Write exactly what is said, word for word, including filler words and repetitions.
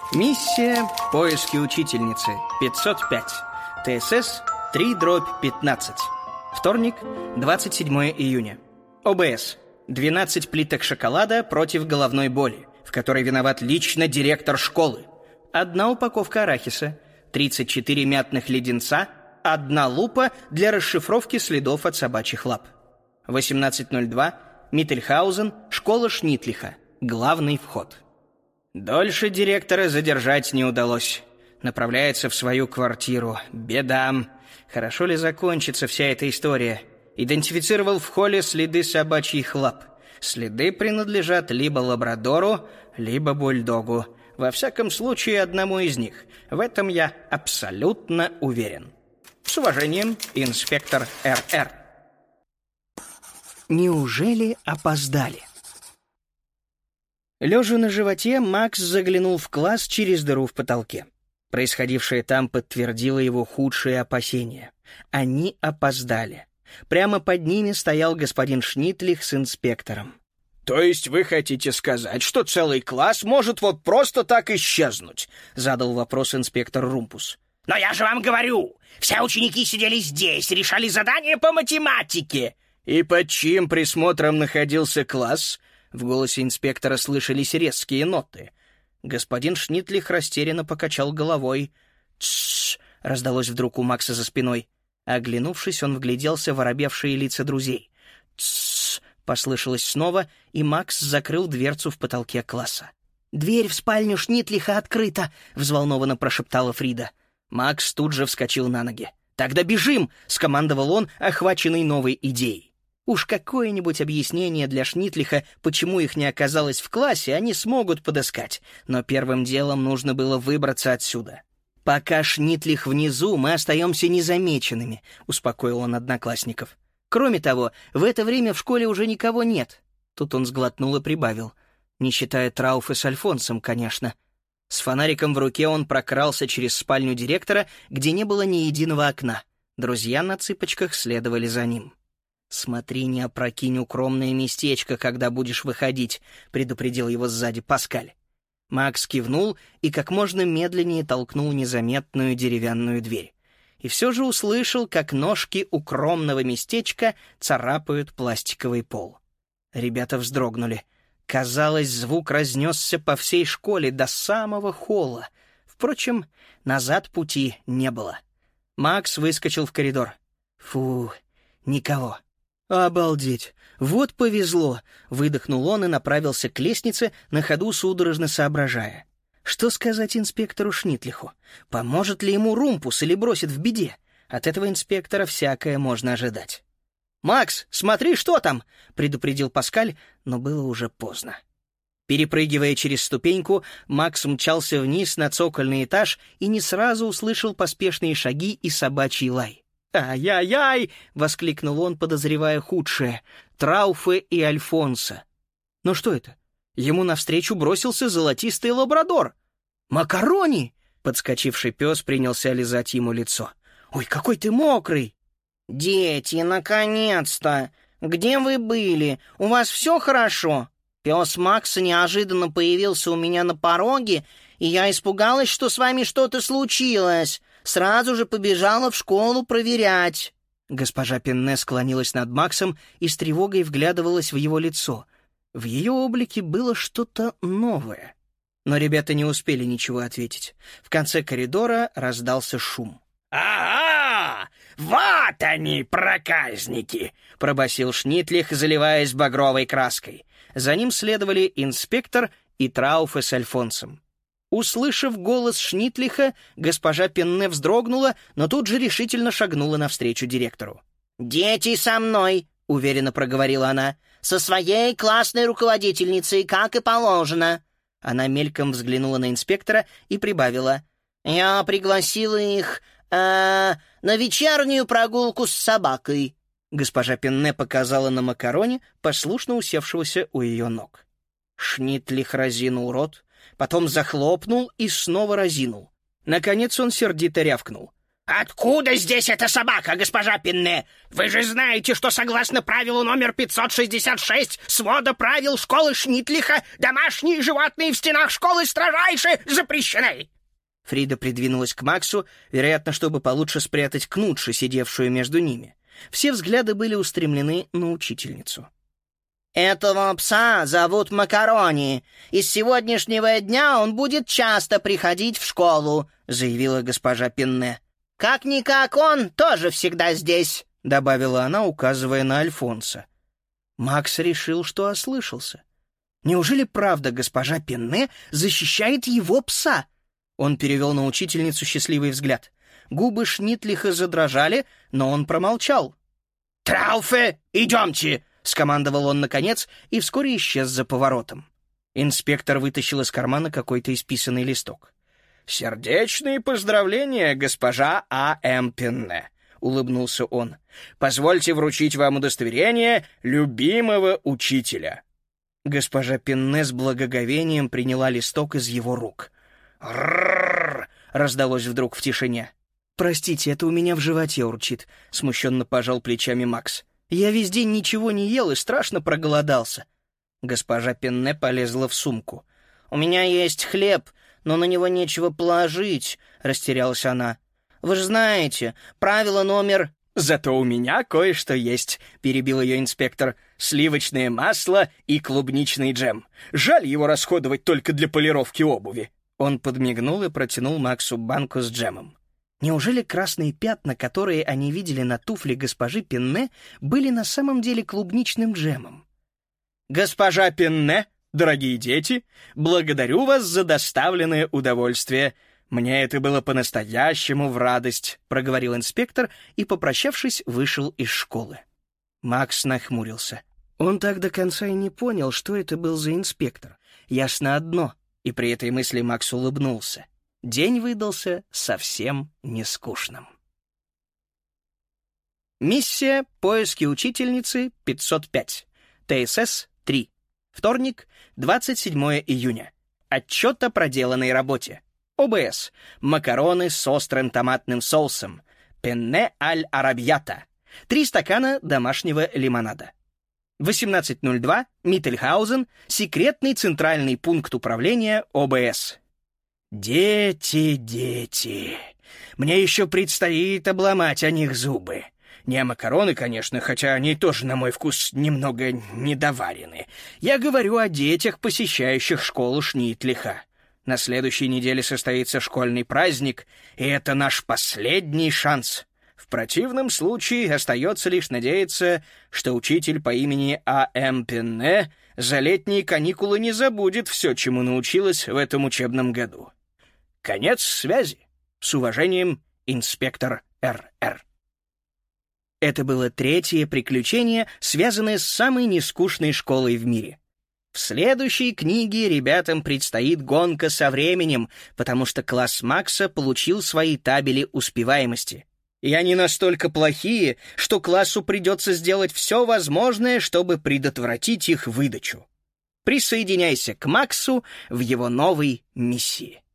Миссия «Поиски учительницы» пятьсот пять. ТСС три дробь пятнадцать. Вторник, двадцать седьмое июня. ОБС. двенадцать плиток шоколада против головной боли, в которой виноват лично директор школы. Одна упаковка арахиса, тридцать четыре мятных леденца, одна лупа для расшифровки следов от собачьих лап. восемнадцать ноль два. Миттельхаузен, школа Шнитлиха. Главный вход. Дольше директора задержать не удалось. Направляется в свою квартиру. Беда. Хорошо ли закончится вся эта история? Идентифицировал в холле следы собачьих лап. Следы принадлежат либо лабрадору, либо бульдогу. Во всяком случае, одному из них. В этом я абсолютно уверен. С уважением, инспектор эр-эр. Неужели опоздали? Лежа на животе, Макс заглянул в класс через дыру в потолке. Происходившее там подтвердило его худшие опасения. Они опоздали. Прямо под ними стоял господин Шнитлих с инспектором. «То есть вы хотите сказать, что целый класс может вот просто так исчезнуть?» — задал вопрос инспектор Румпус. «Но я же вам говорю, все ученики сидели здесь, решали задания по математике!» «И под чьим присмотром находился класс?» В голосе инспектора слышались резкие ноты. Господин Шнитлих растерянно покачал головой. «Тссс!» — раздалось вдруг у Макса за спиной. Оглянувшись, он вгляделся в оробевшие лица друзей. «Тссс!» — послышалось снова, и Макс закрыл дверцу в потолке класса. «Дверь в спальню Шнитлиха открыта!» — взволнованно прошептала Фрида. Макс тут же вскочил на ноги. «Тогда бежим!» — скомандовал он, охваченный новой идеей. Уж какое-нибудь объяснение для Шнитлиха, почему их не оказалось в классе, они смогут подыскать. Но первым делом нужно было выбраться отсюда. «Пока Шнитлих внизу, мы остаемся незамеченными», — успокоил он одноклассников. «Кроме того, в это время в школе уже никого нет». Тут он сглотнул и прибавил. Не считая Трауфа с Альфонсом, конечно. С фонариком в руке он прокрался через спальню директора, где не было ни единого окна. Друзья на цыпочках следовали за ним. «Смотри, не опрокинь укромное местечко, когда будешь выходить», — предупредил его сзади Паскаль. Макс кивнул и как можно медленнее толкнул незаметную деревянную дверь. И все же услышал, как ножки укромного местечка царапают пластиковый пол. Ребята вздрогнули. Казалось, звук разнесся по всей школе до самого холла. Впрочем, назад пути не было. Макс выскочил в коридор. Фу, никого. «Обалдеть! Вот повезло!» — выдохнул он и направился к лестнице, на ходу судорожно соображая. Что сказать инспектору Шнитлиху? Поможет ли ему Румпус или бросит в беде? От этого инспектора всякое можно ожидать. «Макс, смотри, что там!» — предупредил Паскаль, но было уже поздно. Перепрыгивая через ступеньку, Макс мчался вниз на цокольный этаж и не сразу услышал поспешные шаги и собачий лай. «Ай-яй-яй!» — воскликнул он, подозревая худшее. Трауфе и Альфонса. Но что это? Ему навстречу бросился золотистый лабрадор. «Макарони!» — подскочивший пес принялся лизать ему лицо. «Ой, какой ты мокрый!» «Дети, наконец-то! Где вы были? У вас все хорошо?» Пес Макса неожиданно появился у меня на пороге, и я испугалась, что с вами что-то случилось. Сразу же побежала в школу проверять». Госпожа Пенне склонилась над Максом и с тревогой вглядывалась в его лицо. В ее облике было что-то новое. Но ребята не успели ничего ответить. В конце коридора раздался шум. «Ага! Вот они, проказники!» — пробасил Шнитлих, заливаясь багровой краской. За ним следовали инспектор и Трауфе с Альфонсом. Услышав голос Шнитлиха, госпожа Пенне вздрогнула, но тут же решительно шагнула навстречу директору. «Дети со мной!» — уверенно проговорила она. «Со своей классной руководительницей, как и положено!» Она мельком взглянула на инспектора и прибавила. «Я пригласила их э, на вечернюю прогулку с собакой». Госпожа Пенне показала на макароне, послушно усевшегося у ее ног. Шнитлих разинул рот, потом захлопнул и снова разинул. Наконец он сердито рявкнул. «Откуда здесь эта собака, госпожа Пенне? Вы же знаете, что согласно правилу номер пятьсот шестьдесят шесть свода правил школы Шнитлиха домашние животные в стенах школы строжайше запрещены!» Фрида придвинулась к Максу, вероятно, чтобы получше спрятать Кнутши, сидевшую между ними. Все взгляды были устремлены на учительницу. «Этого пса зовут Макарони, и с сегодняшнего дня он будет часто приходить в школу», — заявила госпожа Пенне. «Как-никак он тоже всегда здесь», — добавила она, указывая на Альфонса. Макс решил, что ослышался. Неужели правда госпожа Пенне защищает его пса? Он перевел на учительницу счастливый взгляд. Губы Шнитлиха задрожали, но он промолчал. «Трауфе, идемте!» — скомандовал он наконец и вскоре исчез за поворотом. Инспектор вытащил из кармана какой-то исписанный листок. «Сердечные поздравления, госпожа А М Пенне», — улыбнулся он. «Позвольте вручить вам удостоверение любимого учителя». Госпожа Пенне с благоговением приняла листок из его рук. «Рррррр!» — раздалось вдруг в тишине. «Простите, это у меня в животе урчит», — смущенно пожал плечами Макс. «Я весь день ничего не ел и страшно проголодался». Госпожа Пенне полезла в сумку. «У меня есть хлеб, но на него нечего положить», — растерялась она. «Вы же знаете, правило номер...» «Зато у меня кое-что есть», — перебил ее инспектор. «Сливочное масло и клубничный джем. Жаль его расходовать только для полировки обуви». Он подмигнул и протянул Максу банку с джемом. Неужели красные пятна, которые они видели на туфле госпожи Пенне, были на самом деле клубничным джемом? «Госпожа Пенне, дорогие дети, благодарю вас за доставленное удовольствие. Мне это было по-настоящему в радость», — проговорил инспектор и, попрощавшись, вышел из школы. Макс нахмурился. Он так до конца и не понял, что это был за инспектор. Ясно одно, и при этой мысли Макс улыбнулся. День выдался совсем не скучным. Миссия «Поиски учительницы» пятьсот пять. Т С С три. Вторник, двадцать седьмое июня. Отчет о проделанной работе. О Б С. Макароны с острым томатным соусом. Пенне аль-арабьята. Три стакана домашнего лимонада. восемнадцать ноль два. Миттельхаузен. Секретный центральный пункт управления О Б С. Дети, дети. Мне еще предстоит обломать о них зубы. Не макароны, конечно, хотя они тоже, на мой вкус, немного недоварены. Я говорю о детях, посещающих школу Шнитлиха. На следующей неделе состоится школьный праздник, и это наш последний шанс. В противном случае остается лишь надеяться, что учитель по имени А М Пенне за летние каникулы не забудет все, чему научилась в этом учебном году. Конец связи. С уважением, инспектор Р Р Это было третье приключение, связанное с самой нескучной школой в мире. В следующей книге ребятам предстоит гонка со временем, потому что класс Макса получил свои табели успеваемости. И они настолько плохие, что классу придется сделать все возможное, чтобы предотвратить их выдачу. Присоединяйся к Максу в его новой миссии.